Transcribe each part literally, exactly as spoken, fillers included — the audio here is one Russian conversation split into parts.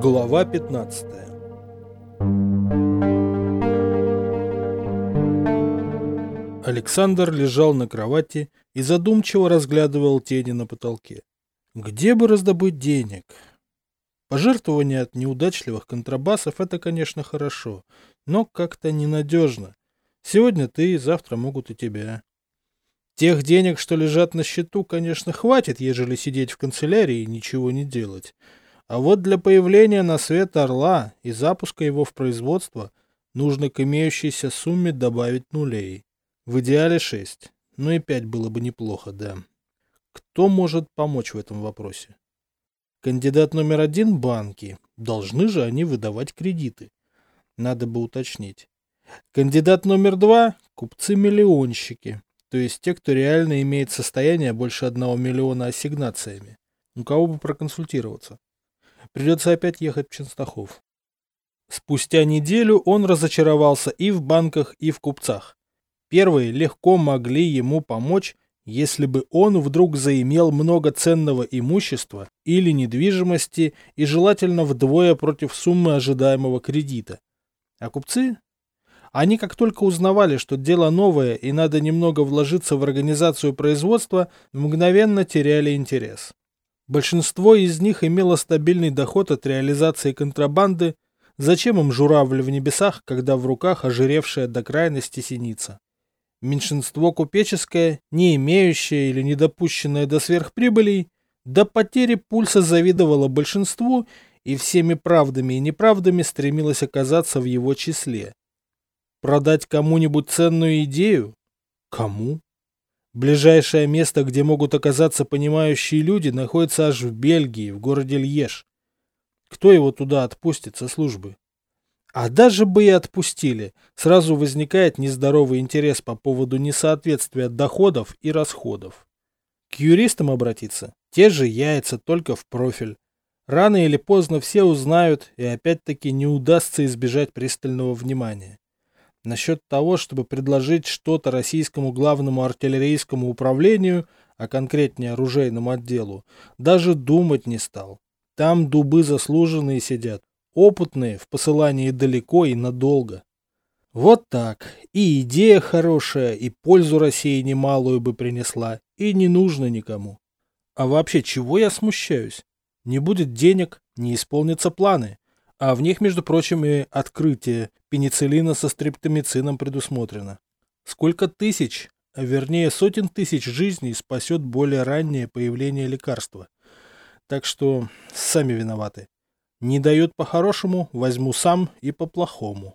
Глава пятнадцатая. Александр лежал на кровати и задумчиво разглядывал тени на потолке. Где бы раздобыть денег? Пожертвования от неудачливых контрабасов — это, конечно, хорошо, но как-то ненадежно. Сегодня ты, завтра могут и тебя. Тех денег, что лежат на счету, конечно, хватит, ежели сидеть в канцелярии и ничего не делать. А вот для появления на свет орла и запуска его в производство нужно к имеющейся сумме добавить нулей. В идеале шесть. Ну и пять было бы неплохо, да. Кто может помочь в этом вопросе? Кандидат номер один — банки. Должны же они выдавать кредиты. Надо бы уточнить. Кандидат номер два — купцы-миллионщики. То есть те, кто реально имеет состояние больше одного миллиона ассигнациями. У кого бы проконсультироваться? Придется опять ехать в Ченстахов. Спустя неделю он разочаровался и в банках, и в купцах. Первые легко могли ему помочь, если бы он вдруг заимел много ценного имущества или недвижимости и желательно вдвое против суммы ожидаемого кредита. А купцы? Они как только узнавали, что дело новое и надо немного вложиться в организацию производства, мгновенно теряли интерес. Большинство из них имело стабильный доход от реализации контрабанды. Зачем им журавль в небесах, когда в руках ожиревшая до крайности синица? Меньшинство купеческое, не имеющее или недопущенное до сверхприбылей, до потери пульса завидовало большинству и всеми правдами и неправдами стремилось оказаться в его числе. Продать кому-нибудь ценную идею? Кому? Ближайшее место, где могут оказаться понимающие люди, находится аж в Бельгии, в городе Льеж. Кто его туда отпустит со службы? А даже бы и отпустили, сразу возникает нездоровый интерес по поводу несоответствия доходов и расходов. К юристам обратиться? Те же яйца, только в профиль. Рано или поздно все узнают, и опять-таки не удастся избежать пристального внимания. Насчет того, чтобы предложить что-то российскому главному артиллерийскому управлению, а конкретнее оружейному отделу, даже думать не стал. Там дубы заслуженные сидят, опытные в посылании далеко и надолго. Вот так. И идея хорошая, и пользу России немалую бы принесла, и не нужно никому. А вообще, чего я смущаюсь? Не будет денег, не исполнятся планы. А в них, между прочим, и открытие пенициллина со стрептомицином предусмотрено. Сколько тысяч, а вернее сотен тысяч жизней спасет более раннее появление лекарства. Так что сами виноваты. Не дают по-хорошему, возьму сам и по-плохому.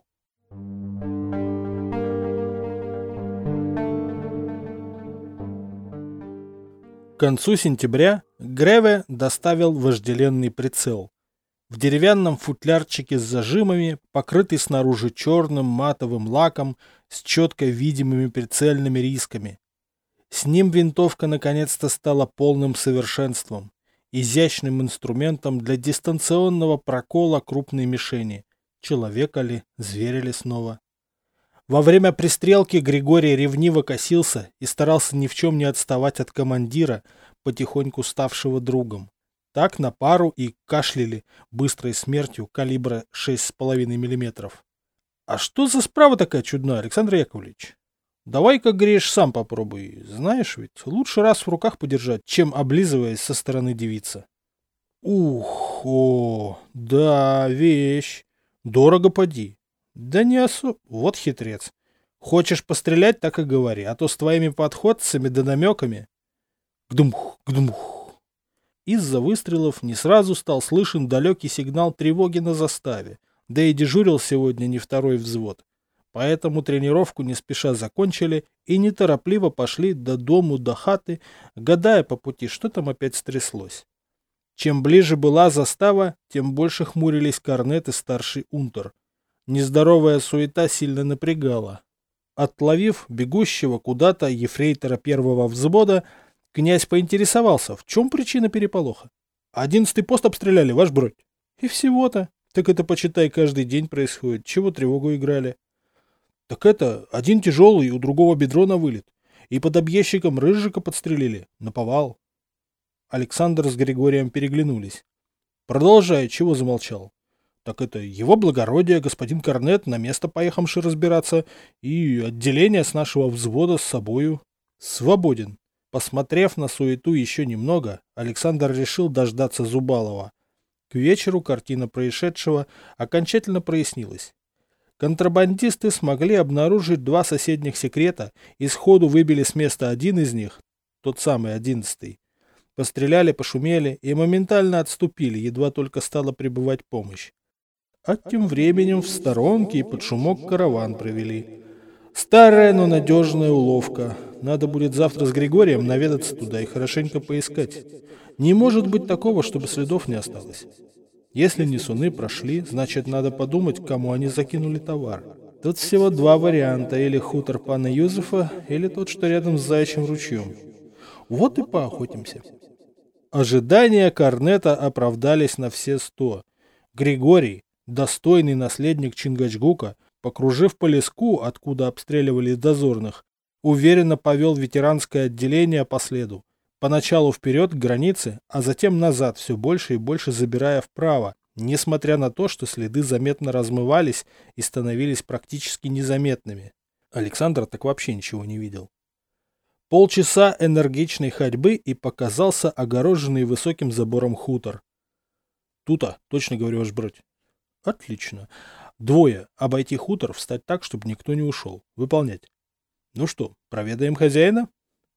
К концу сентября Греве доставил вожделенный прицел. В деревянном футлярчике с зажимами, покрытый снаружи черным матовым лаком, с четко видимыми прицельными рисками. С ним винтовка наконец-то стала полным совершенством, изящным инструментом для дистанционного прокола крупной мишени. Человека ли, зверя ли снова. Во время пристрелки Григорий ревниво косился и старался ни в чем не отставать от командира, потихоньку ставшего другом. Так на пару и кашляли быстрой смертью калибра шесть с половиной миллиметров. А что за справа такая чудная, Александр Яковлевич? Давай-ка, Гриш, сам попробуй. Знаешь ведь, лучше раз в руках подержать, чем облизываясь со стороны девица. Ух, о, да, вещь. Дорого поди. Да не особо. Вот хитрец. Хочешь пострелять, так и говори, а то с твоими подходцами да намеками. Гдумх, гдумх. Из-за выстрелов не сразу стал слышен далекий сигнал тревоги на заставе, да и дежурил сегодня не второй взвод. Поэтому тренировку не спеша закончили и неторопливо пошли до дому, до хаты, гадая по пути, что там опять стряслось. Чем ближе была застава, тем больше хмурились корнет и старший унтер. Нездоровая суета сильно напрягала. Отловив бегущего куда-то ефрейтора первого взвода, князь поинтересовался, в чем причина переполоха. Одиннадцатый пост обстреляли, ваш бродь. И всего-то. Так это, почитай, каждый день происходит. Чего тревогу играли? Так это, один тяжелый, у другого бедро на вылет. И под объездчиком Рыжика подстрелили. Наповал. Александр с Григорием переглянулись. Продолжай, чего замолчал? Так это его благородие, господин корнет, на место поехавший разбираться, и отделение с нашего взвода с собою. Свободен. Посмотрев на суету еще немного, Александр решил дождаться Зубалова. К вечеру картина происшедшего окончательно прояснилась. Контрабандисты смогли обнаружить два соседних секрета и сходу выбили с места один из них, тот самый одиннадцатый. Постреляли, пошумели и моментально отступили, едва только стала прибывать помощь. А тем временем в сторонке и под шумок караван провели. Старая, но надежная уловка. Надо будет завтра с Григорием наведаться туда и хорошенько поискать. Не может быть такого, чтобы следов не осталось. Если несуны прошли, значит, надо подумать, кому они закинули товар. Тут всего два варианта. Или хутор пана Юзефа, или тот, что рядом с Заячьим ручьем. Вот и поохотимся. Ожидания корнета оправдались на все сто. Григорий, достойный наследник Чингачгука, покружив по леску, откуда обстреливали дозорных, уверенно повел ветеранское отделение по следу. Поначалу вперед к границе, а затем назад, все больше и больше забирая вправо, несмотря на то, что следы заметно размывались и становились практически незаметными. Александр так вообще ничего не видел. Полчаса энергичной ходьбы и показался огороженный высоким забором хутор. Тута, точно говорю, ваш бродь. Отлично. Двое. Обойти хутор, встать так, чтобы никто не ушел. Выполнять. Ну что, проведаем хозяина?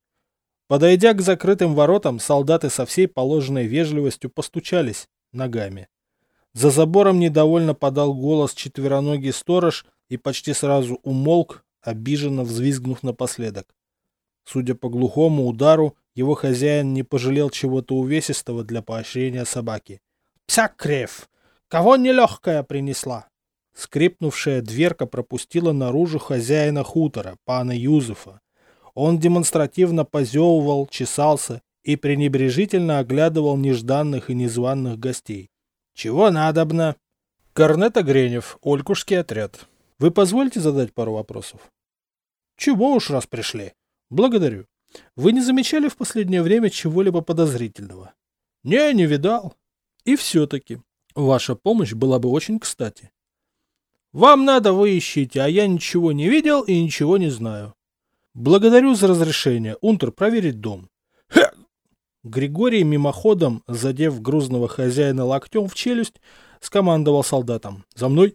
Подойдя к закрытым воротам, солдаты со всей положенной вежливостью постучались ногами. За забором недовольно подал голос четвероногий сторож и почти сразу умолк, обиженно взвизгнув напоследок. Судя по глухому удару, его хозяин не пожалел чего-то увесистого для поощрения собаки. «Псякрев! Кого нелегкая принесла?» Скрипнувшая дверка пропустила наружу хозяина хутора, пана Юзефа. Он демонстративно позевывал, чесался и пренебрежительно оглядывал нежданных и незваных гостей. «Чего надобно?» «Корнет Огренев, Олькушский отряд. Вы позволите задать пару вопросов?» «Чего уж раз пришли?» «Благодарю. Вы не замечали в последнее время чего-либо подозрительного?» «Не, не видал». «И все-таки ваша помощь была бы очень кстати». «Вам надо, вы ищите, а я ничего не видел и ничего не знаю». «Благодарю за разрешение, унтер, проверить дом». Ха! Григорий мимоходом, задев грузного хозяина локтем в челюсть, скомандовал солдатам «За мной!»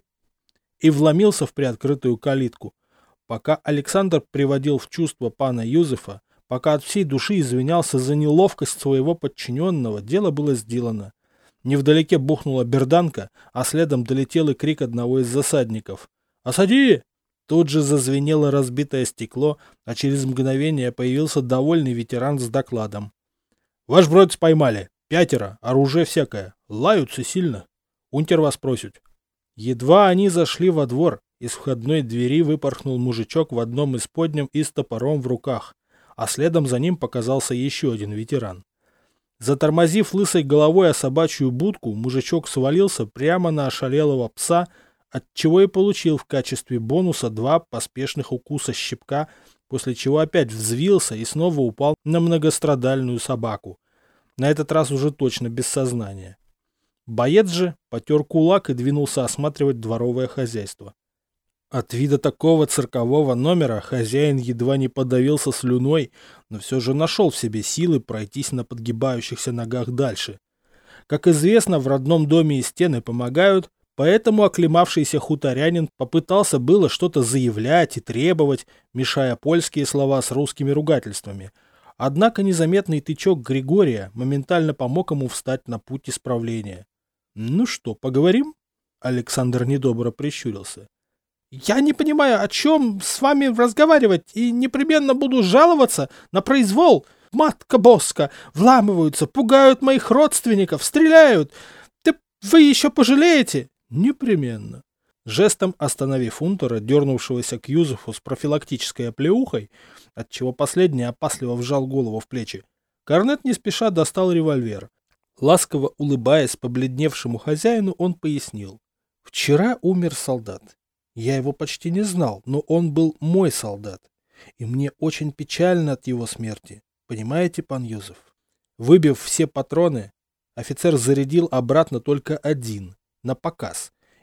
и вломился в приоткрытую калитку. Пока Александр приводил в чувство пана Юзефа, пока от всей души извинялся за неловкость своего подчиненного, дело было сделано. Невдалеке бухнула берданка, а следом долетел и крик одного из засадников. «Осади!» Тут же зазвенело разбитое стекло, а через мгновение появился довольный ветеран с докладом. «Ваш бродь поймали. Пятеро. Оружие всякое. Лаются сильно. Унтер вас просит». Едва они зашли во двор, из входной двери выпорхнул мужичок в одном из подням и с топором в руках, а следом за ним показался еще один ветеран. Затормозив лысой головой о собачью будку, мужичок свалился прямо на ошалелого пса, отчего и получил в качестве бонуса два поспешных укуса щипка, после чего опять взвился и снова упал на многострадальную собаку. На этот раз уже точно без сознания. Боец же потер кулак и двинулся осматривать дворовое хозяйство. От вида такого циркового номера хозяин едва не подавился слюной, но все же нашел в себе силы пройтись на подгибающихся ногах дальше. Как известно, в родном доме и стены помогают, поэтому оклемавшийся хуторянин попытался было что-то заявлять и требовать, мешая польские слова с русскими ругательствами. Однако незаметный тычок Григория моментально помог ему встать на путь исправления. «Ну что, поговорим?» Александр недобро прищурился. «Я не понимаю, о чем с вами разговаривать, и непременно буду жаловаться на произвол. Матка Боска, вламываются, пугают моих родственников, стреляют. Да вы еще пожалеете?» «Непременно». Жестом остановив унтера, дернувшегося к Юзефу с профилактической оплеухой, отчего последний опасливо вжал голову в плечи, корнет не спеша достал револьвер. Ласково улыбаясь побледневшему хозяину, он пояснил. «Вчера умер солдат. Я его почти не знал, но он был мой солдат. И мне очень печально от его смерти. Понимаете, пан Юзеф?» Выбив все патроны, офицер зарядил обратно только один, на показ,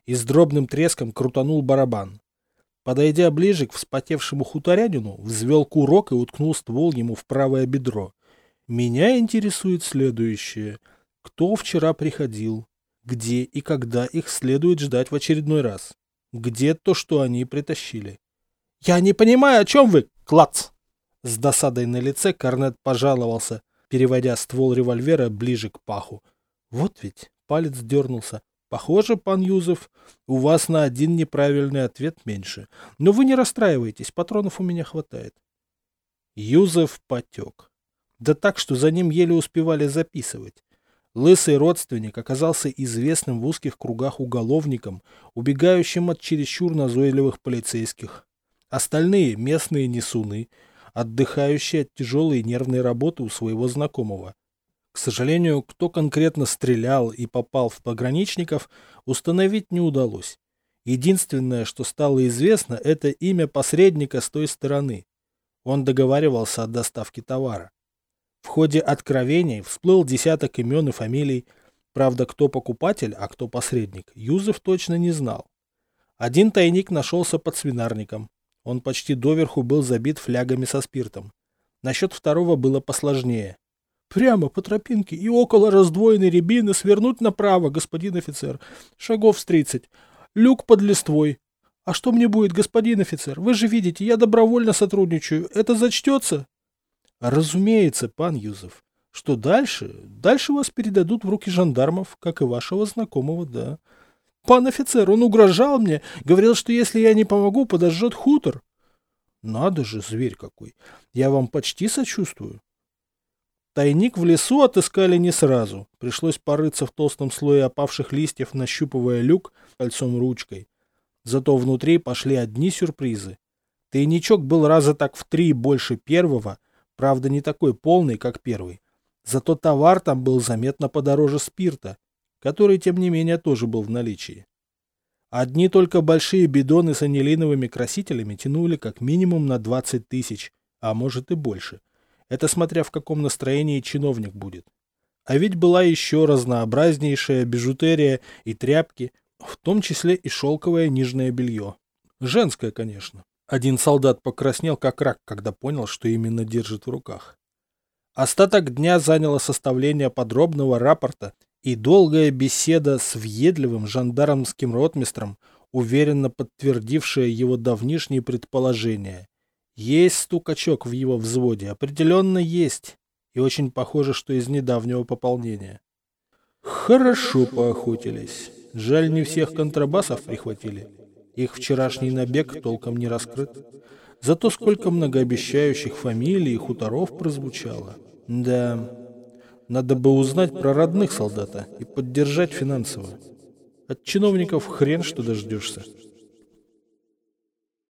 и с дробным треском крутанул барабан. Подойдя ближе к вспотевшему хуторянину, взвел курок и уткнул ствол ему в правое бедро. Меня интересует следующее. Кто вчера приходил? Где и когда их следует ждать в очередной раз? Где то, что они притащили? «Я не понимаю, о чем вы, клац!» С досадой на лице Корнет пожаловался, переводя ствол револьвера ближе к паху. Вот ведь палец дернулся. Похоже, пан Юзеф, у вас на один неправильный ответ меньше. Но вы не расстраивайтесь, патронов у меня хватает. Юзеф потек. Да так, что за ним еле успевали записывать. Лысый родственник оказался известным в узких кругах уголовником, убегающим от чересчур назойливых полицейских. Остальные — местные несуны, отдыхающие от тяжелой нервной работы у своего знакомого. К сожалению, кто конкретно стрелял и попал в пограничников, установить не удалось. Единственное, что стало известно, это имя посредника с той стороны. Он договаривался о доставке товара. В ходе откровений всплыл десяток имен и фамилий. Правда, кто покупатель, а кто посредник, Юзеф точно не знал. Один тайник нашелся под свинарником. Он почти доверху был забит флягами со спиртом. Насчет второго было посложнее. Прямо по тропинке и около раздвоенной рябины свернуть направо, господин офицер. Шагов с тридцать. Люк под листвой. А что мне будет, господин офицер? Вы же видите, я добровольно сотрудничаю. Это зачтется? Разумеется, пан Юзеф. Что дальше? Дальше вас передадут в руки жандармов, как и вашего знакомого, да. Пан офицер, он угрожал мне, говорил, что если я не помогу, подожжет хутор. Надо же, зверь какой. Я вам почти сочувствую. Тайник в лесу отыскали не сразу. Пришлось порыться в толстом слое опавших листьев, нащупывая люк кольцом-ручкой. Зато внутри пошли одни сюрпризы. Тайничок был раза так в три больше первого, правда не такой полный, как первый. Зато товар там был заметно подороже спирта, который, тем не менее, тоже был в наличии. Одни только большие бидоны с анилиновыми красителями тянули как минимум на двадцать тысяч, а может и больше. Это смотря в каком настроении чиновник будет. А ведь была еще разнообразнейшая бижутерия и тряпки, в том числе и шелковое нижнее белье. Женское, конечно. Один солдат покраснел как рак, когда понял, что именно держит в руках. Остаток дня заняло составление подробного рапорта и долгая беседа с въедливым жандармским ротмистром, уверенно подтвердившая его давнишние предположения. Есть стукачок в его взводе, определенно есть, и очень похоже, что из недавнего пополнения. Хорошо поохотились. Жаль, не всех контрабасов прихватили. Их вчерашний набег толком не раскрыт. Зато сколько многообещающих фамилий и хуторов прозвучало. Да, надо бы узнать про родных солдата и поддержать финансово. От чиновников хрен что дождешься.